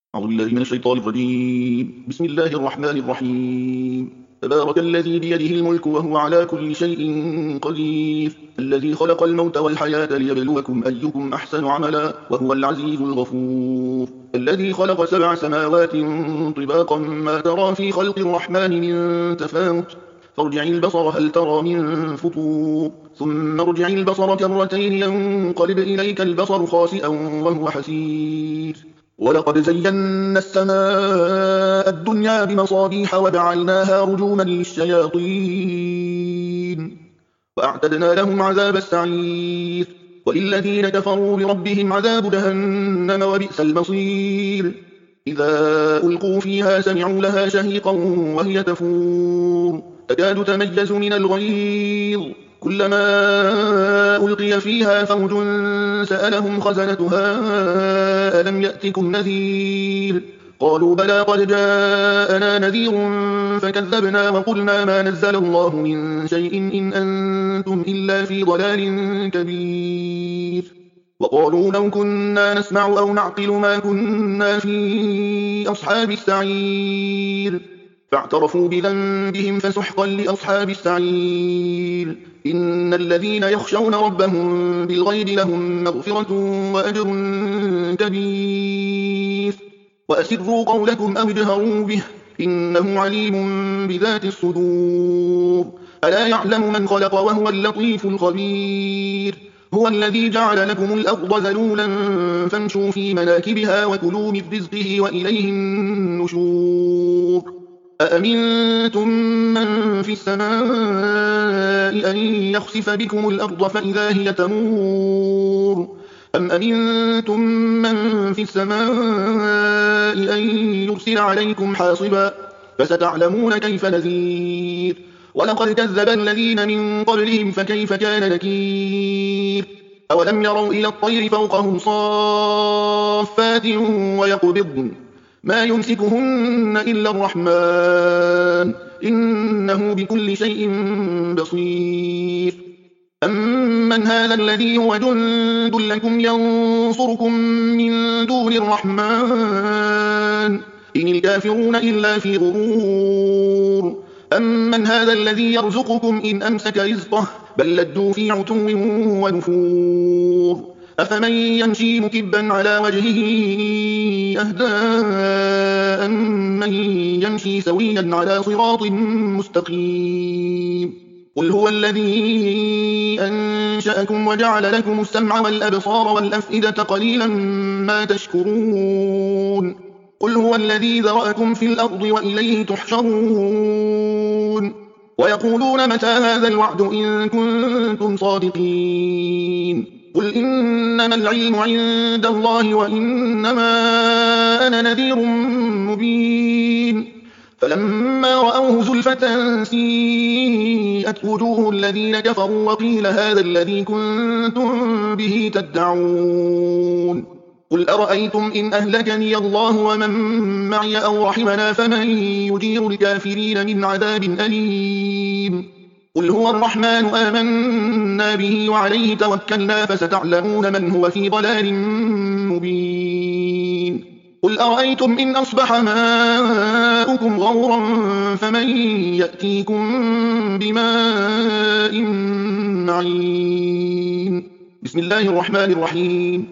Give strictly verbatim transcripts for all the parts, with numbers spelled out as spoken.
أعوذ بالله من الشيطان الرجيم. بسم الله الرحمن الرحيم. تبارك الذي بيده الملك وهو على كل شيء قدير، الذي خلق الموت والحياة ليبلوكم أيكم أحسن عملا وهو العزيز الغفور، الذي خلق سبع سماوات طباقا ما ترى في خلق الرحمن من تفاوت، فارجع البصر هل ترى من فطور، ثم ارجع البصر كرتين ينقلب إليك البصر خاسئا وهو حسير. ولقد زينا السماء الدنيا بمصابيح وجعلناها رجوما للشياطين وأعتدنا لهم عذاب السعير، وللذين كفروا بربهم عذاب جهنم وبئس المصير. إذا ألقوا فيها سمعوا لها شهيقا وهي تفور تكاد تميز من الغيظ، كلما ألقي فيها فوج سألهم خزنتها ألم يأتكم نذير، قالوا بلى قد جاءنا نذير فكذبنا وقلنا ما نزل الله من شيء إن أنتم إلا في ضلال كبير. وقالوا لو كنا نسمع أو نعقل ما كنا في أصحاب السعير، فاعترفوا بذنبهم فسحقا لأصحاب السعير. إن الذين يخشون ربهم بالغيب لهم مغفرة وأجر كبير. وأسروا قولكم أو اجهروا به إنه عليم بذات الصدور. ألا يعلم من خلق وهو اللطيف الخبير. هو الذي جعل لكم الأرض ذلولا فامشوا في مناكبها وكلوا من رزقه وإليه النشور. أأمنتم من في السماء أن يخسف بكم الأرض فإذا هي تمور، أم أمنتم من في السماء أن يرسل عليكم حاصبا، فستعلمون كيف نذير. ولقد كذب الذين من قبلهم فكيف كان نكير. أولم يروا إلى الطير فوقهم صافات ويقبضن ما يمسكهن إلا الرحمن إنه بكل شيء بصير. أمن هذا الذي هو جند لكم ينصركم من دون الرحمن إن الكافرون إلا في غرور. أمن هذا الذي يرزقكم إن أمسك رزقه بل لجوا في عتو ونفور. أفمن يمشي مكبا على وجهه أهدى أمن يمشي سويا على صراط مستقيم. قل هو الذي أنشأكم وجعل لكم السمع والأبصار والأفئدة قليلا ما تشكرون. قل هو الذي ذرأكم في الأرض وإليه تحشرون. ويقولون متى هذا الوعد إن كنتم صادقين. قل إنما العلم عند الله وإنما أنا نذير مبين. فلما رأوه زلفة سيئت وجوه الذين كفروا وقيل هذا الذي كنتم به تدعون. قل أرأيتم إن أهلكني الله ومن معي أو رحمنا فمن يجير الكافرين من عذاب أليم. قل هو الرحمن آمنا به وعليه توكلنا فستعلمون من هو في ضلال مبين. قل أرأيتم إن أصبح ماؤكم غورا فمن يأتيكم بماء معين. بسم الله الرحمن الرحيم.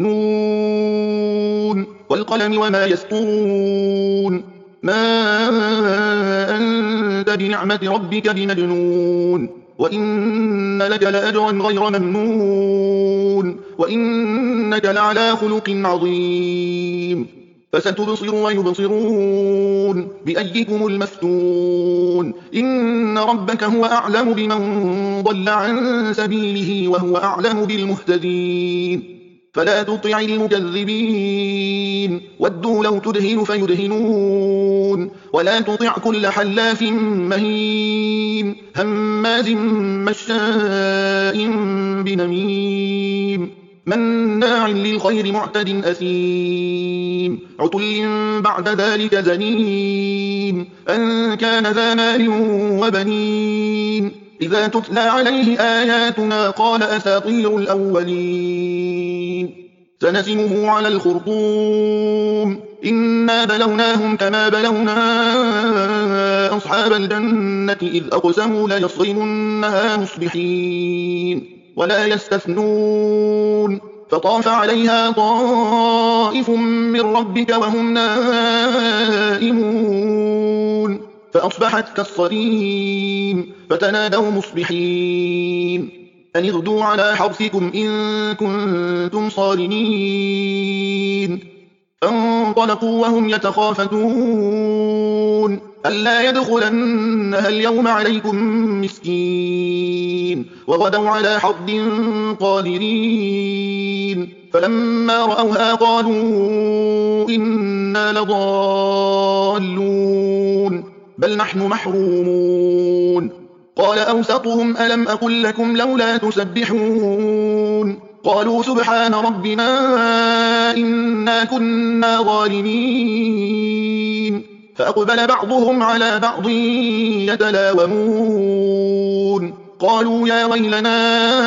نون والقلم وما يسطرون. ما أنت بنعمة ربك بمجنون وإن لك لأجرا غير ممنون وإنك لعلى خلق عظيم. فستبصر ويبصرون بأيكم المفتون. إن ربك هو أعلم بمن ضل عن سبيله وهو أعلم بالمهتدين. فلا تطع المكذبين ودوا لو تدهن فيدهنون. ولا تطع كل حلاف مهين هماز مشاء بنميم مناع للخير معتد أثيم عتل بعد ذلك زنيم أن كان ذا مال وبنين. إذا تتلى عليه آياتنا قال أساطير الأولين. سنسمه على الخرطوم إن إنا بلوناهم كما بلونا أصحاب الجنة إذ أقسموا ليصرمنها مصبحين ولا يستثنون فطاف عليها طائف من ربك وهم نائمون فأصبحت كالصريم فتنادوا مصبحين أن اغدوا على حرثكم إن كنتم صارمين فانطلقوا وهم يتخافتون ألا يدخلنها اليوم عليكم مسكين وغدوا على حرد قادرين فلما رأوها قالوا إنا لضالون بل نحن محرومون قال أوسطهم ألم أقل لكم لولا تسبحون قالوا سبحان ربنا إنا كنا ظالمين فأقبل بعضهم على بعض يتلاومون قالوا يا ويلنا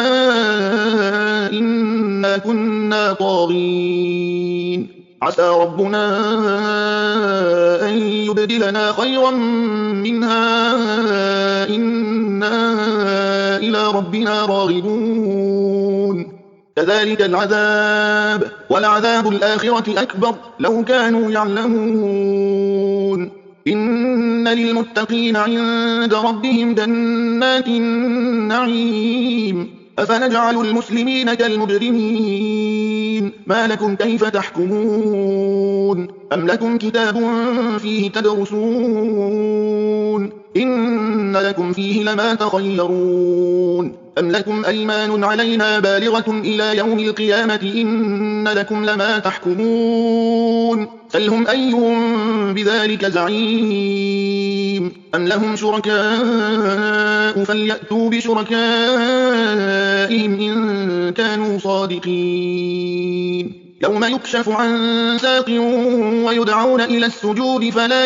إنا كنا طاغين عسى ربنا أن يبدلنا خيرا منها إنا إلى ربنا راغبون كذلك العذاب ولعذاب الآخرة أكبر لو كانوا يعلمون إن للمتقين عند ربهم جنات النعيم أفنجعل المسلمين كالمجرمين ما لكم كيف تحكمون أم لكم كتاب فيه تدرسون إن لكم فيه لما تخيرون أم لكم أيمان علينا بالغة إلى يوم القيامة إن لكم لما تحكمون سلهم أيهم بذلك زعيم أم لهم شركاء فليأتوا بشركائهم إن كانوا صادقين يوم يكشف عن ساق ويدعون إلى السجود فلا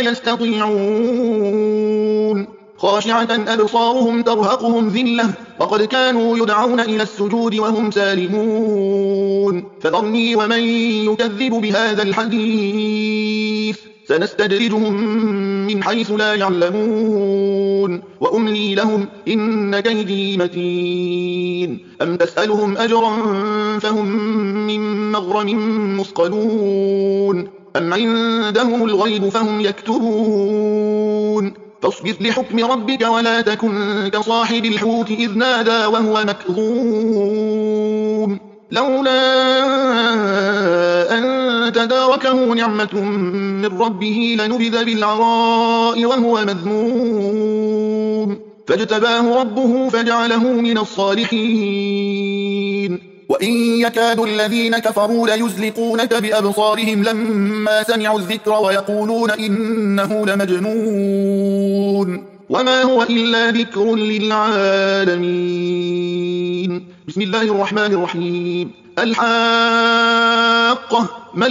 يستطيعون خاشعة أبصارهم ترهقهم ذلة وقد كانوا يدعون إلى السجود وهم سالمون فذرني ومن يكذب بهذا الحديث سنستدرجهم من حيث لا يعلمون وأملي لهم إن كيدي متين أم تسألهم أجرا فهم من مغرم مثقلون أم عندهم الغيب فهم يكتبون فاصبر لحكم ربك ولا تكن كصاحب الحوت إذ نادى وهو مكظوم لولا أن تداركه نعمة من ربه لنبذ بالعراء وهو مذموم فاجتباه ربه فجعله من الصالحين وإن يكاد الذين كفروا ليزلقونك بأبصارهم لما سمعوا الذكر ويقولون إنه لمجنون وما هو إلا ذكر للعالمين بسم الله الرحمن الرحيم الحاقة ما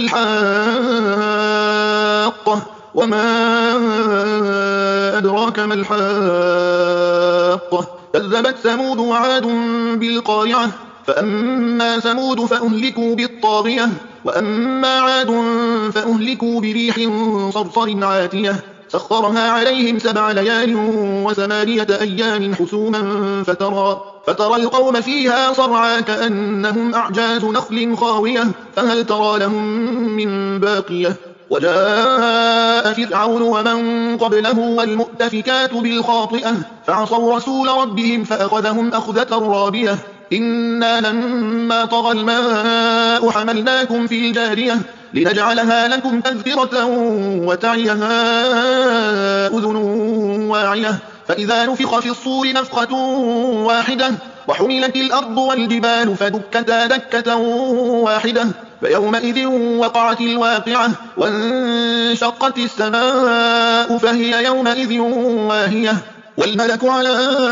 الحاقة وما أدراك ما الحاقة كذبت ثمود وعاد بالقارعة فأما ثمود فأهلكوا بالطاغية وأما عاد فأهلكوا بريح صرصر عاتية سخرها عليهم سبع ليال وثمانية أيام حسوما فترى, فترى القوم فيها صرعى كأنهم أعجاز نخل خاوية فهل ترى لهم من باقية وجاء فرعون ومن قبله والمؤتفكات بالخاطئة فعصوا رسول ربهم فأخذهم أخذة رابية إنا لما طغى الماء حملناكم في الجارية لنجعلها لكم تذكرة وتعيها أذن واعية فإذا نفخ في الصور نفخة واحدة وحملت الأرض والجبال فدكتا دكة واحدة فيومئذ وقعت الواقعة وانشقت السماء فهي يومئذ واهية والملك على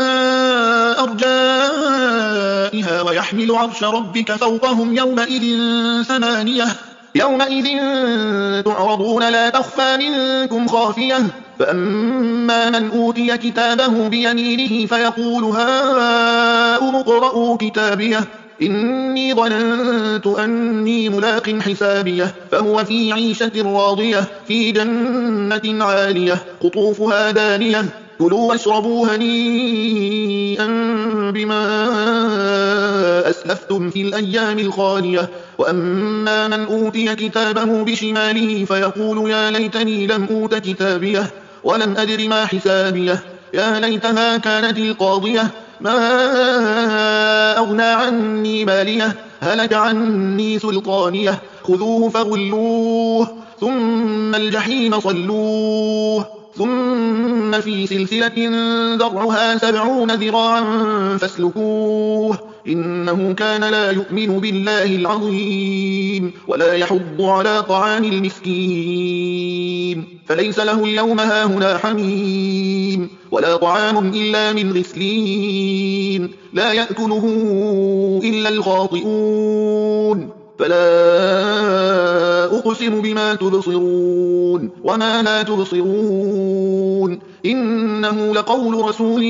أرجائها ويحمل عرش ربك فوقهم يومئذ ثمانية يومئذ تعرضون لا تخفى منكم خافية فأما من أوتي كتابه بيمينه فيقول هاؤم اقرءوا كتابيه إني ظننت أني ملاق حسابيه فهو في عيشة راضية في جنة عالية قطوفها دانية كلوا واشربوا هنيئا بما أسلفتم في الأيام الخالية وأما من أوتي كتابه بشماله فيقول يا ليتني لم أوت كتابيه ولم أدر ما حسابيه يا ليتها كانت القاضية ما أغنى عني ماليه هلك عني سلطانيه خذوه فغلوه ثم الجحيم صلوه ثم في سلسلة ذرعها سبعون ذراعا فاسلكوه إنه كان لا يؤمن بالله العظيم ولا يحض على طعام المسكين فليس له اليوم هاهنا حميم ولا طعام إلا من غسلين لا يأكله إلا الخاطئون فلا أقسم بما تبصرون وما لا تبصرون إنه لقول رسول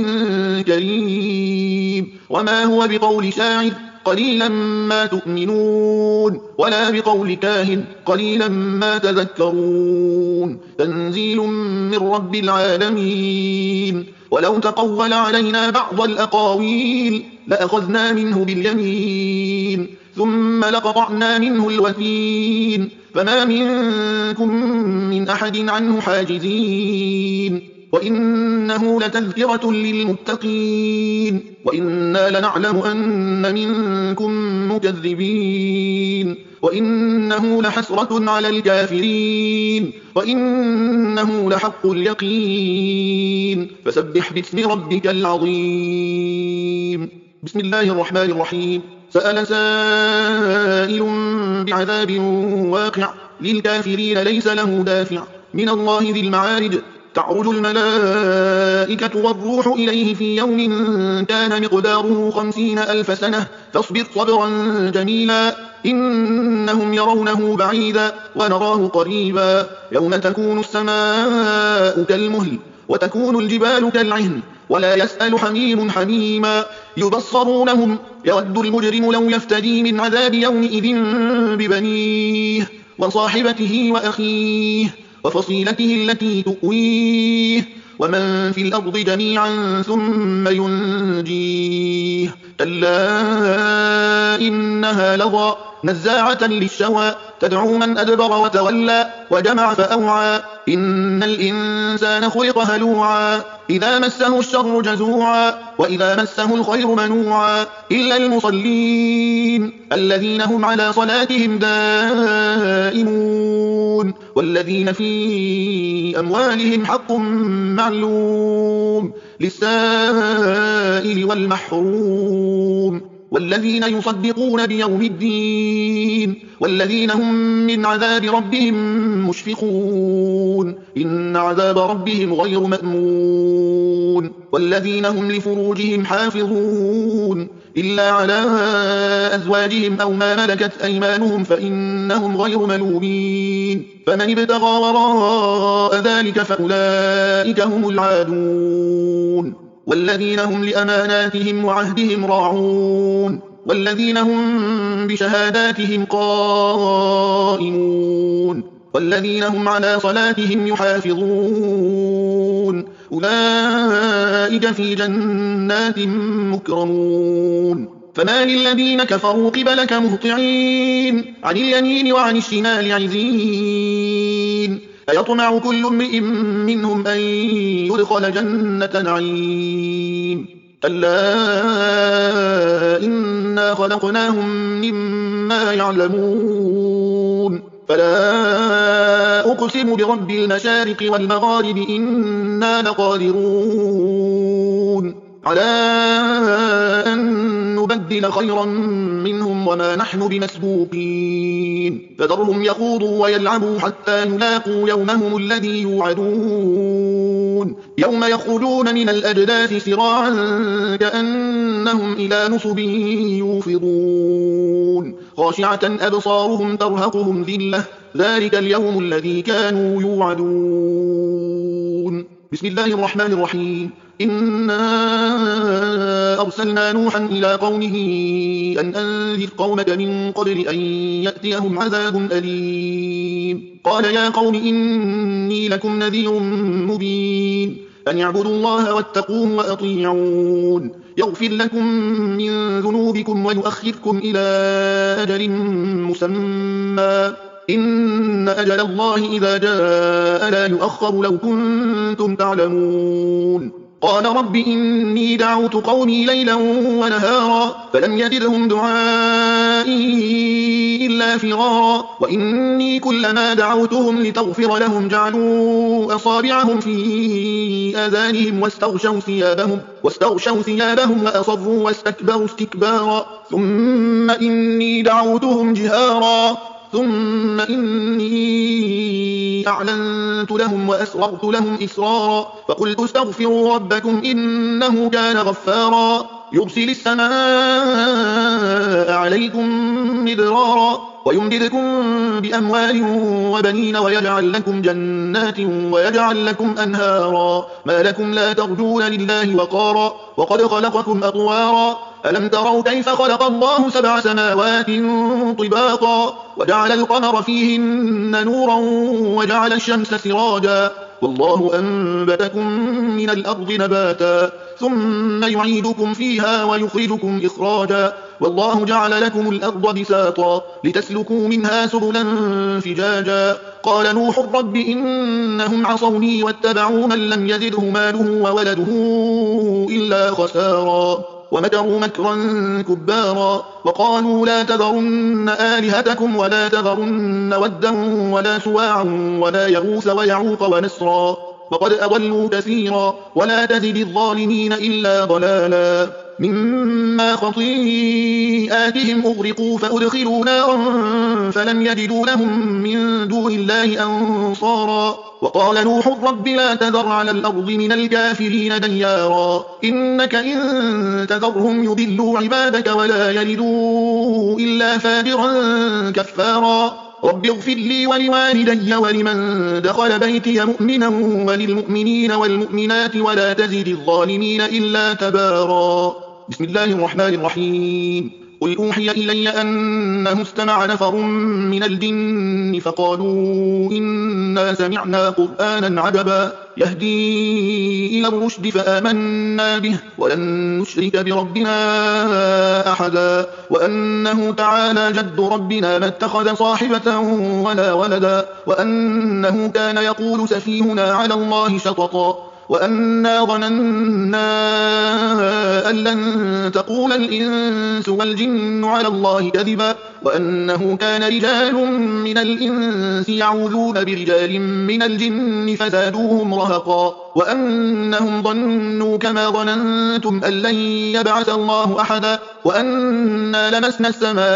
كريم وما هو بقول شاعر قليلا ما تؤمنون ولا بقول كاهن قليلا ما تذكرون تنزيل من رب العالمين ولو تقول علينا بعض الأقاويل لأخذنا منه باليمين ثم لقطعنا منه الوثين فما منكم من أحد عنه حاجزين وإنه لتذكرة للمتقين وإنا لنعلم أن منكم مكذبين وإنه لحسرة على الكافرين وإنه لحق اليقين فسبح باسم ربك العظيم بسم الله الرحمن الرحيم سأل سائل بعذاب واقع للكافرين ليس له دافع من الله ذي المعارج تعرج الملائكة والروح إليه في يوم كان مقداره خمسين ألف سنة فاصبر صبرا جميلا إنهم يرونه بعيدا ونراه قريبا يوم تكون السماء كالمهل وتكون الجبال كالعهن ولا يسأل حميم حميما يبصرونهم يود المجرم لو يفتدي من عذاب يومئذ ببنيه وصاحبته وأخيه وفصيلته التي تؤويه ومن في الأرض جميعا ثم ينجيه كلا إنها لظى نزاعة للشوى تدعو من أدبر وتولى وجمع فأوعى إن الإنسان خلق هلوعا إذا مسه الشر جزوعا وإذا مسه الخير منوعا إلا المصلين الذين هم على صلاتهم دائمون والذين في أموالهم حق معلوم للسائل والمحروم والذين يصدقون بيوم الدين والذين هم من عذاب ربهم مشفقون إن عذاب ربهم غير مأمون والذين هم لفروجهم حافظون إلا على أزواجهم أو ما ملكت أيمانهم فإنهم غير ملومين فمن ابتغى وراء ذلك فأولئك هم العادون والذين هم لأماناتهم وعهدهم راعون والذين هم بشهاداتهم قائمون والذين هم على صلاتهم يحافظون أولئك في جنات مكرمون فما للذين كفروا قبلك مهطعين عن اليمين وعن الشمال عزين أيطمع كل امرئ منهم أن يدخل جنة نعيم كلا إنا خلقناهم مما يعلمون فلا أقسم برب المشارق والمغارب إنا لقادرون على أن نبدل خيرا منهم وما نحن بمسبوقين فذرهم يخوضوا ويلعبوا حتى يلاقوا يومهم الذي يوعدون يوم يخرجون من الأجداث سراعا كأنهم إلى نصب يوفضون خاشعة أبصارهم ترهقهم ذلة ذلك اليوم الذي كانوا يوعدون بسم الله الرحمن الرحيم إنا أرسلنا نوحا إلى قومه أن أنذر قومك من قبل أن يأتيهم عذاب أليم قال يا قوم إني لكم نذير مبين أن اعبدوا الله واتقوه وأطيعون يغفر لكم من ذنوبكم ويؤخركم إلى أجل مسمى إن أجل الله إذا جاء لا يؤخر لو كنتم تعلمون قال رب إني دعوت قومي ليلا ونهارا فلم يزدهم دعائي إلا فرارا وإني كلما دعوتهم لتغفر لهم جعلوا أصابعهم في آذانهم واستغشوا ثيابهم, واستغشوا ثيابهم وأصروا واستكبروا استكبارا ثم إني دعوتهم جهارا ثم إني أعلنت لهم وأسررت لهم إسرارا فقلت استغفروا ربكم إنه كان غفارا يرسل السماء عليكم مدرارا ويمددكم بأموال وبنين ويجعل لكم جنات ويجعل لكم أنهارا ما لكم لا ترجون لله وقارا وقد خلقكم أطوارا ألم تروا كيف خلق الله سبع سماوات طباقا وجعل القمر فيهن نورا وجعل الشمس سراجا والله أنبتكم من الأرض نباتا ثم يعيدكم فيها ويخرجكم إخراجا والله جعل لكم الأرض بساطا لتسلكوا منها سبلا فجاجا قال نوح رب إنهم عصوني واتبعوا من لم يزده ماله وولده إلا خسارا ومكروا مكرا كبارا وقالوا لا تذرن آلهتكم ولا تذرن ودا ولا سواعا ولا يغوث ويعوق ونسرا وقد أضلوا كثيرا ولا تزد الظالمين إلا ضلالا مما خطيئاتهم أغرقوا فأدخلوا نارا فلم يجدوا لهم من دون الله أنصارا وقال نوح رب لا تذر على الأرض من الكافرين ديارا إنك إن تذرهم يضلوا عبادك ولا يلدوا إلا فاجرا كفارا رب اغفر لي ولوالدي ولمن دخل بيتي مؤمنا وللمؤمنين والمؤمنات ولا تزد الظالمين إلا تبارا بسم الله الرحمن الرحيم قل أوحي إلي أنه استمع نفر من الجن فقالوا إنا سمعنا قرآنا عجبا يهدي إلى الرشد فآمنا به ولن نشرك بربنا أحدا وأنه تعالى جد ربنا ما اتخذ صاحبة ولا ولدا وأنه كان يقول سفيهنا على الله شططا وأنا ظننا أن لن تقول الإنس والجن على الله كذبا وأنه كان رجال من الإنس يعوذون برجال من الجن فزادوهم رهقا وأنهم ظنوا كما ظننتم أن لن يبعث الله أحدا وأنا لمسنا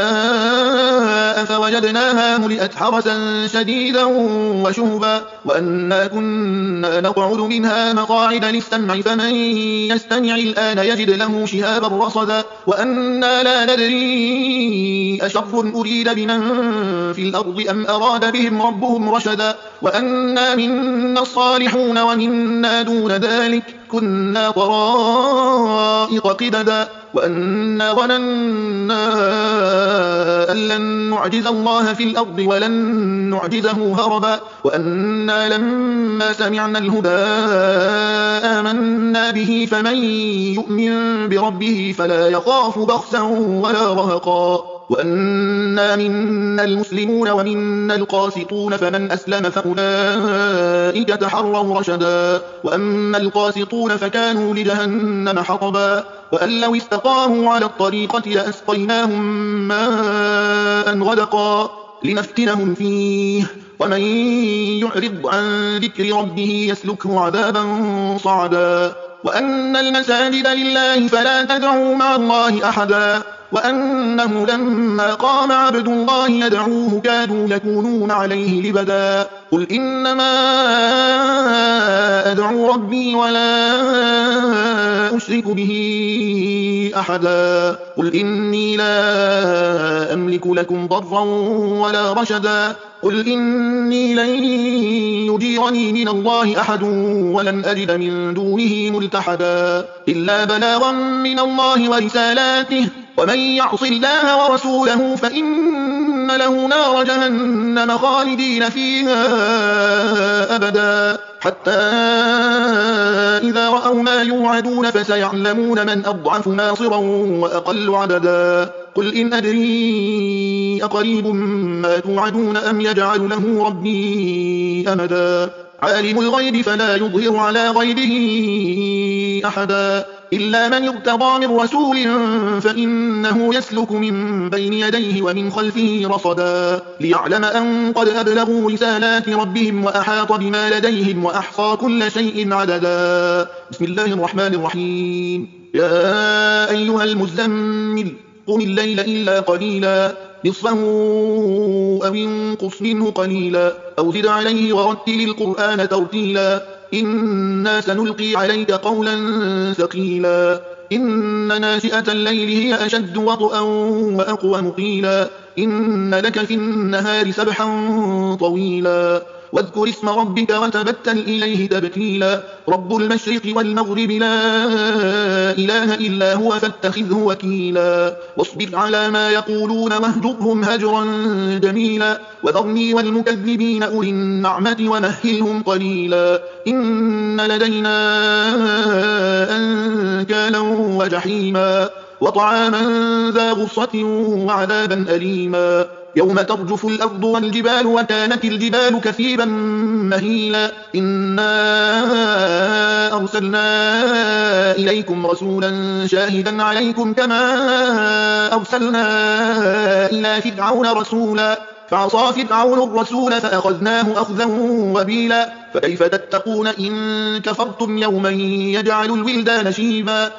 السماء فوجدناها ملئت حرسا شديدا وشهبا وأنا كنا نقعد منها مقاعد للسمع فمن يستمع الآن يجد له شهابا رصدا وأنا لا ندري أشر أريد بمن في الأرض أم أراد بهم ربهم رشدا وأنا منا الصالحون ومنا دون ذلك كنا طرائق قددا وأنا ظننا أن لن نعجز الله في الأرض ولن نعجزه هربا وأنا لما سمعنا الهدى آمنا به فمن يؤمن بربه فلا يخاف بخسا ولا رهقا وأنا منا المسلمون ومنا القاسطون فمن أسلم فأولئك تحروا رشدا وأما القاسطون فكانوا لجهنم حطبا وأن لو استقاموا على الطريقة لأسقيناهم ماء غدقا لنفتنهم فيه ومن يعرض عن ذكر ربه يسلكه عذابا صعدا وأن المساجد لله فلا تدعوا مع الله أحدا وأنه لما قام عبد الله يدعوه كادوا يكونون عليه لبدا قل إنما أدعو ربي ولا أشرك به أحدا قل إني لا أملك لكم ضرا ولا رشدا قل إني لن يجيرني من الله أحد ولن أجد من دونه ملتحدا إلا بلاغا من الله ورسالاته ومن يعص الله ورسوله فإن له نار جهنم خالدين فيها أبدا حتى إذا رأوا ما يوعدون فسيعلمون من أضعف ناصرا وأقل عددا قل إن أدري أقريب ما توعدون أم يجعل له ربي أمدا عالم الغيب فلا يظهر على غيبه أحدا إلا من ارتضى من رسول فإنه يسلك من بين يديه ومن خلفه رصدا ليعلم أن قد أبلغوا رسالات ربهم وأحاط بما لديهم وأحصى كل شيء عددا بسم الله الرحمن الرحيم يا أيها المزمل قم الليل إلا قليلا نصفه أو انقص منه قليلا أو زد عليه ورتل القرآن ترتيلا إنا سنلقي عليك قولا ثقيلا إن ناشئة الليل هي أشد وطئا وأقوم قيلا إن لك في النهار سبحا طويلا واذكر اسم ربك وتبتل إليه تبتيلا رب المشرق والمغرب لا إله إلا هو فاتخذه وكيلا واصبر على ما يقولون واهجرهم هجرا جميلا وذرني والمكذبين أولي النعمة ومهلهم قليلا إن لدينا أنكالا وجحيما وطعاما ذا غصة وعذابا أليما يوم ترجف الأرض والجبال وكانت الجبال كثيبا مهيلا إنا أرسلنا إليكم رسولا شاهدا عليكم كما أرسلنا إلى فرعون رسولا فعصى فرعون الرسول فأخذناه أخذا وبيلا فكيف تتقون إن كفرتم يوما يجعل الولدان شيبا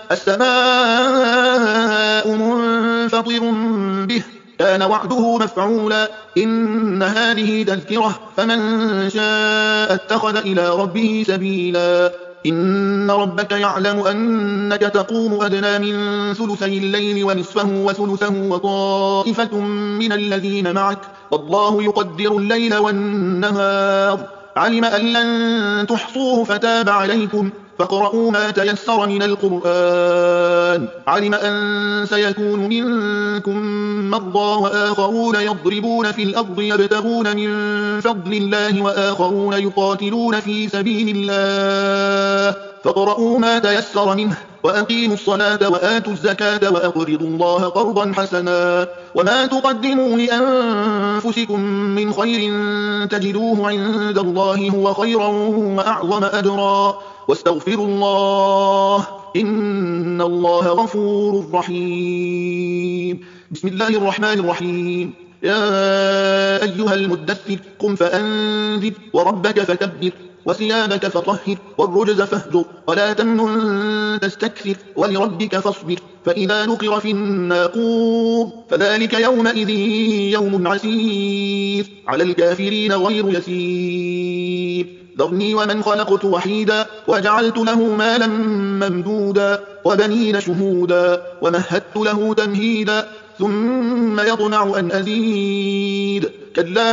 السماء منفطر به كان وعده مفعولا إن هذه تذكرة فمن شاء اتخذ إلى ربه سبيلا إن ربك يعلم أنك تقوم أدنى من ثلثي الليل ونصفه وثلثه وطائفة من الذين معك والله يقدر الليل والنهار علم أن لن تحصوه فتاب عليكم فاقرؤوا ما تيسر من القرآن علم أن سيكون منكم مرضى وآخرون يضربون في الأرض يبتغون من فضل الله وآخرون يقاتلون في سبيل الله فاقرؤوا ما تيسر منه وأقيموا الصلاة وآتوا الزكاة وأقرضوا الله قرضا حسنا وما تقدموا لأنفسكم من خير تجدوه عند الله هو خيرا وأعظم أجرا واستغفروا الله إن الله غفور رحيم بسم الله الرحمن الرحيم يا أيها المدثر قم فأنذر وربك فكبر وثيابك فطهر والرجز فاهجر ولا تمنن تستكثر ولربك فاصبر فإذا نقر في الناقور فذلك يومئذ يوم عسير على الكافرين غير يسير ذرني ومن خلقت وحيدا وجعلت له مالا ممدودا وبنين شهودا ومهدت له تمهيدا ثم يطمع أن أزيد كلا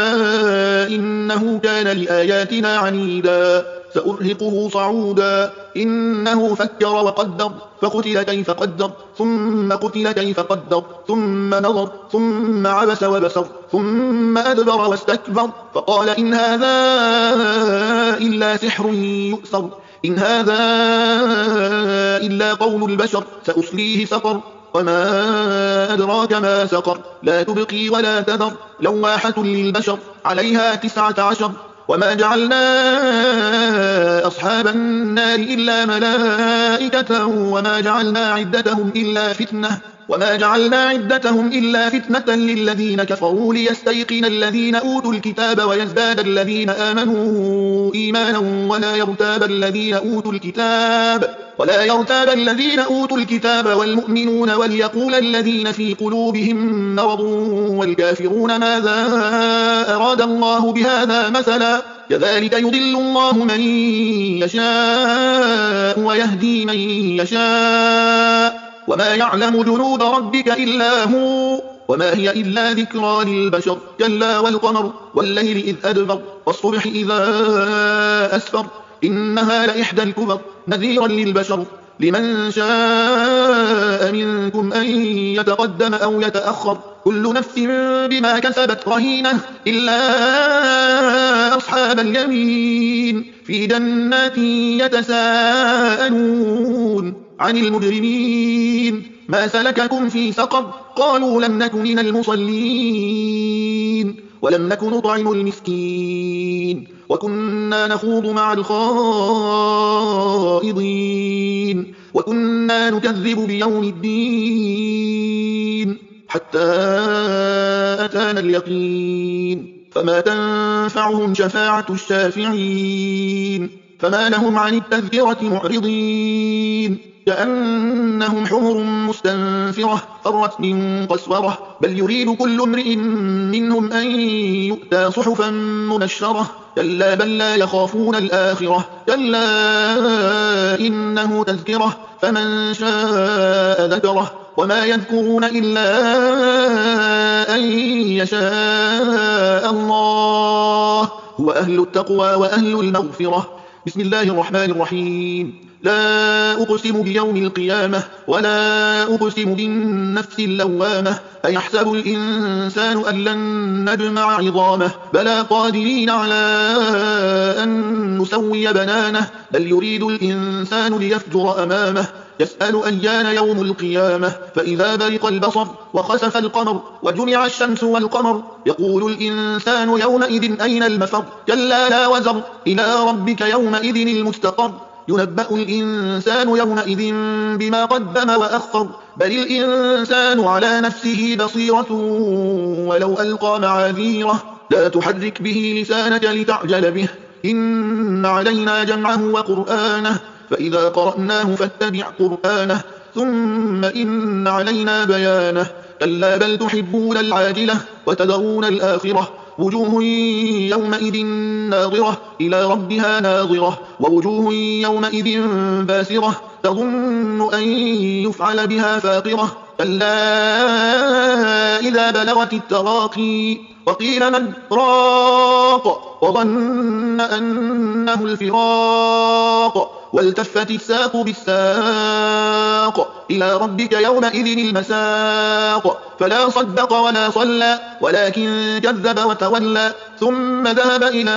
إنه كان لآياتنا عنيدا سأرهقه صعودا إنه فكر وقدر فقتل كيف قدر ثم قتل كيف قدر ثم نظر ثم عبس وبسر ثم أدبر واستكبر فقال إن هذا إلا سحر يؤثر إن هذا إلا قول البشر سأصليه سقر وما أدراك ما سقر لا تبقي ولا تذر لواحة للبشر عليها تسعة عشر وما جعلنا أصحاب النار إلا ملائكة وما جعلنا عدتهم إلا فتنة وما جعلنا عدتهم إلا فتنة للذين كفروا ليستيقن الذين أوتوا الكتاب ويزداد الذين آمنوا إيمانا ولا يرتاب الذين أوتوا الكتاب ولا يرتاب الذين أوتوا الكتاب والمؤمنون وليقول الذين في قلوبهم مرض والكافرون ماذا أراد الله بهذا مثلا كذلك يضل الله من يشاء ويهدي من يشاء وما يعلم جنود ربك إلا هو وما هي إلا ذكرى للبشر كلا والقمر والليل إذ أدبر والصبح إذا أسفر إنها لإحدى الكبر نذيرا للبشر لمن شاء منكم أن يتقدم أو يتأخر كل نفس بما كسبت رهينة إلا أصحاب اليمين في جنات يتساءلون عن المجرمين ما سلككم في سقر قالوا لم نك من المصلين ولم نك نطعم المسكين وكنا نخوض مع الخائضين وكنا نكذب بيوم الدين حتى أتانا اليقين فما تنفعهم شفاعة الشافعين فما لهم عن التذكرة معرضين كأنهم حمر مستنفرة فرت من قسورة بل يريد كل امرئ منهم أن يؤتى صحفا منشرة كلا بل لا يخافون الآخرة كلا إنه تذكرة فمن شاء ذكره وما يذكرون إلا أن يشاء الله هو أهل التقوى وأهل المغفرة بسم الله الرحمن الرحيم لا أقسم بيوم القيامة ولا أقسم بالنفس اللوامة أيحسب الإنسان أن لن نجمع عظامه بلى قادرين على أن نسوي بنانه بل يريد الإنسان ليفجر أمامه يسأل أيان يوم القيامة فإذا برق البصر وخسف القمر وجمع الشمس والقمر يقول الإنسان يومئذ أين المفر كلا لا وزر إلى ربك يومئذ المستقر ينبأ الإنسان يومئذ بما قدم وأخر بل الإنسان على نفسه بصيرة ولو ألقى معاذيره لا تحرك به لسانك لتعجل به إن علينا جمعه وقرآنه فإذا قرأناه فاتبع قرآنه ثم إن علينا بيانه كلا بل تحبون العاجلة وتذرون الآخرة وجوه يومئذ ناظرة إلى ربها ناظرة ووجوه يومئذ باسرة تظن أن يفعل بها فاقرة كلا إذا بلغت التراقي وقيل من راق وظن أنه الفراق والتفت الساق بالساق إلى ربك يومئذ المساق فلا صدق ولا صلى ولكن كذب وتولى ثم ذهب إلى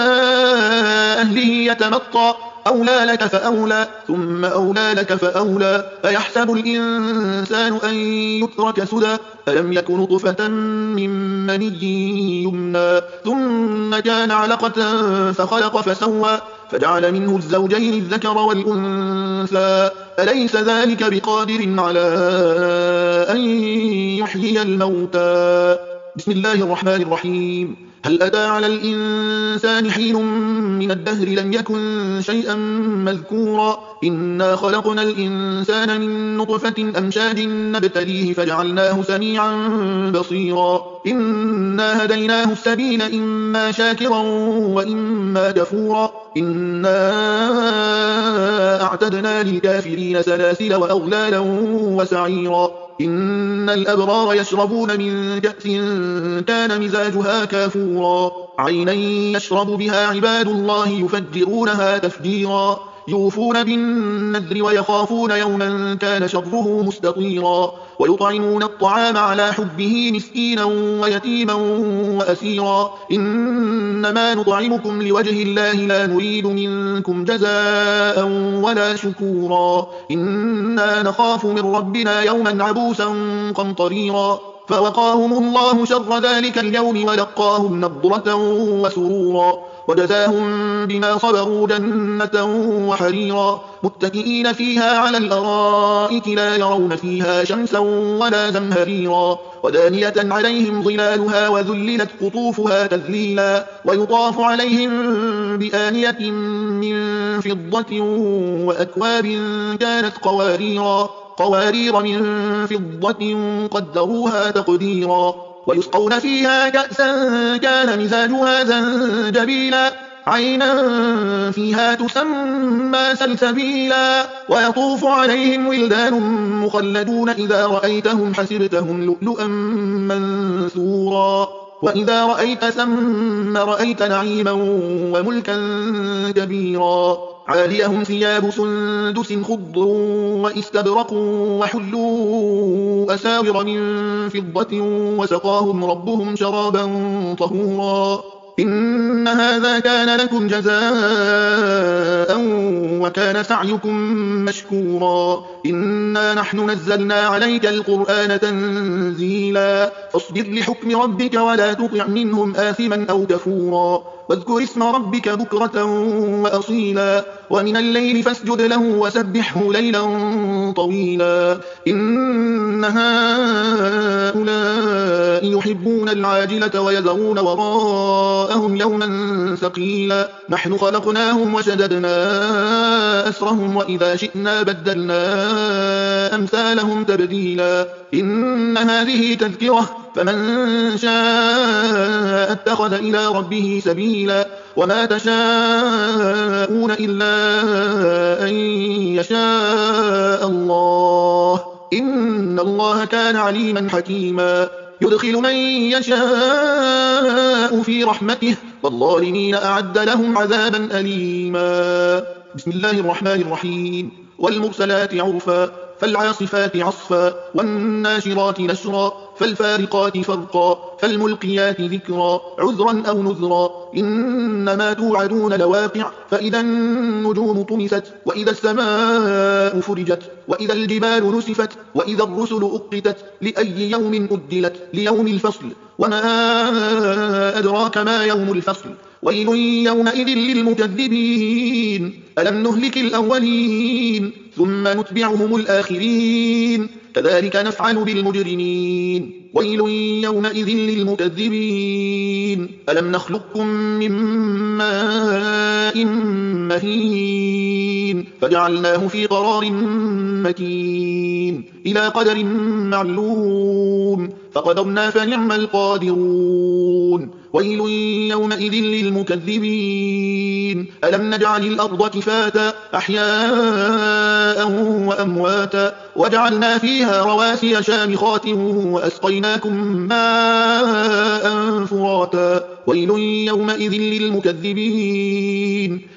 أهله يتمطى أولى لك فأولى ثم أولى لك فأولى أيحسب الإنسان أن يترك سدى ألم يك نطفة من مني يمنى ثم كان علقة فخلق فسوى فجعل منه الزوجين الذكر والأنثى أليس ذلك بقادر على أن يحيي الموتى بسم الله الرحمن الرحيم هل أتى على الإنسان حين من الدهر لم يكن شيئا مذكورا إنا خلقنا الإنسان من نطفة أمشاج نبتليه فجعلناه سميعا بصيرا إنا هديناه السبيل إما شاكرا وإما كفورا إنا أعتدنا للكافرين سلاسل وأغلالا وسعيرا إن الأبرار يشربون من كأس كان مزاجها كافورا عينا يشرب بها عباد الله يفجرونها تفجيرا يوفون بالنذر ويخافون يوما كان شره مستطيرا ويطعمون الطعام على حبه مسكينا ويتيما وأسيرا إنما نطعمكم لوجه الله لا نريد منكم جزاء ولا شكورا إنا نخاف من ربنا يوما عبوسا قمطريرا فوقاهم الله شر ذلك اليوم ولقاهم نضرة وسرورا وجزاهم بما صبروا جنة وحريرا متكئين فيها على الأرائك لا يرون فيها شمسا ولا زمهريرا ودانية عليهم ظلالها وذللت قطوفها تذليلا ويطاف عليهم بآنية من فضة وأكواب كانت قواريرا قوارير من فضة قدروها تقديرا ويسقون فيها كأسا كان مزاجها زنجبيلا عينا فيها تسمى سلسبيلا ويطوف عليهم ولدان مخلدون إذا رأيتهم حسبتهم لؤلؤا منثورا وإذا رأيت ثم رأيت نعيما وملكا كبيرا عاليهم ثياب سندس خضر واستبرق وحلوا أساور من فضة وسقاهم ربهم شرابا طهورا إن هذا كان لكم جزاء وكان سعيكم مشكورا إنا نحن نزلنا عليك القرآن تنزيلا فاصبر لحكم ربك ولا تطع منهم آثما أو كفورا واذكر اسم ربك بكرة وأصيلا ومن الليل فاسجد له وسبحه ليلا طويلا إن هؤلاء يحبون العاجلة ويذرون وراءهم يوما ثقيلا نحن خلقناهم وشددنا أسرهم وإذا شئنا بدلنا أمثالهم تبديلا إن هذه تذكرة فمن شاء اتخذ إلى ربه سبيلا وما تشاءون إلا أن يشاء الله إن الله كان عليما حكيما يدخل من يشاء في رحمته والظالمين أعد لهم عذابا أليما بسم الله الرحمن الرحيم والمرسلات عرفا فالعاصفات عصفا والناشرات نشرا فالفارقات فرقا فالملقيات ذكرا عذرا أو نذرا إنما توعدون لواقع فإذا النجوم طمست وإذا السماء فرجت وإذا الجبال نسفت وإذا الرسل أقتت لأي يوم أجلت ليوم الفصل وما أدراك ما يوم الفصل ويل يومئذ للمكذبين ألم نهلك الأولين ثم نتبعهم الآخرين كذلك نفعل بالمجرمين ويل يومئذ للمكذبين ألم نخلقكم من ماء مهين فجعلناه في قرار مكين إلى قدر معلوم فقدرنا فنعم القادرون ويل يومئذ للمكذبين ألم نجعل الأرض كفاتا أحياء وأمواتا وجعلنا فيها رواسي شامخات وأسقيناكم ماء فراتا ويل يومئذ للمكذبين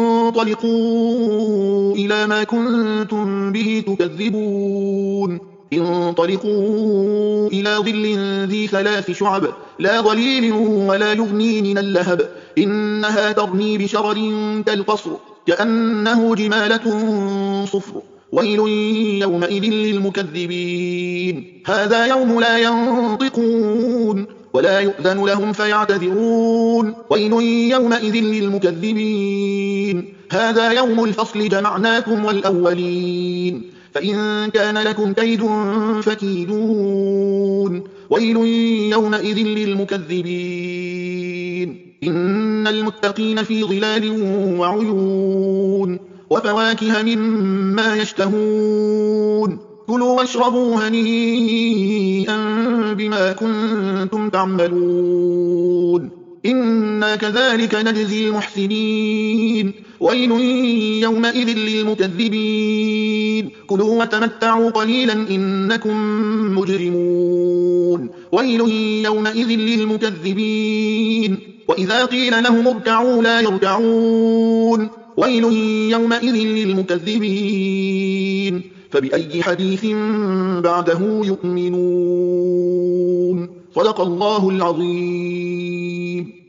انطلقوا إلى ما كنتم به تكذبون انطلقوا إلى ظل ذي ثلاث شعب لا ظليل ولا يغني من اللهب إنها ترمي بشرر كالقصر كأنه جمالة صفر ويل يومئذ للمكذبين هذا يوم لا ينطقون ولا يؤذن لهم فيعتذرون ويل يومئذ للمكذبين هذا يوم الفصل جمعناكم والأولين فإن كان لكم كيد فكيدون ويل يومئذ للمكذبين إن المتقين في ظلال وعيون وفواكه مما يشتهون كلوا واشربوا هنيئا بما كنتم تعملون إنا كذلك نجزي المحسنين ويل يومئذ للمكذبين كلوا وتمتعوا قليلا إنكم مجرمون ويل يومئذ للمكذبين وإذا قيل لهم اركعوا لا يركعون ويل يومئذ للمكذبين فبأي حديث بعده يؤمنون صدق الله العظيم.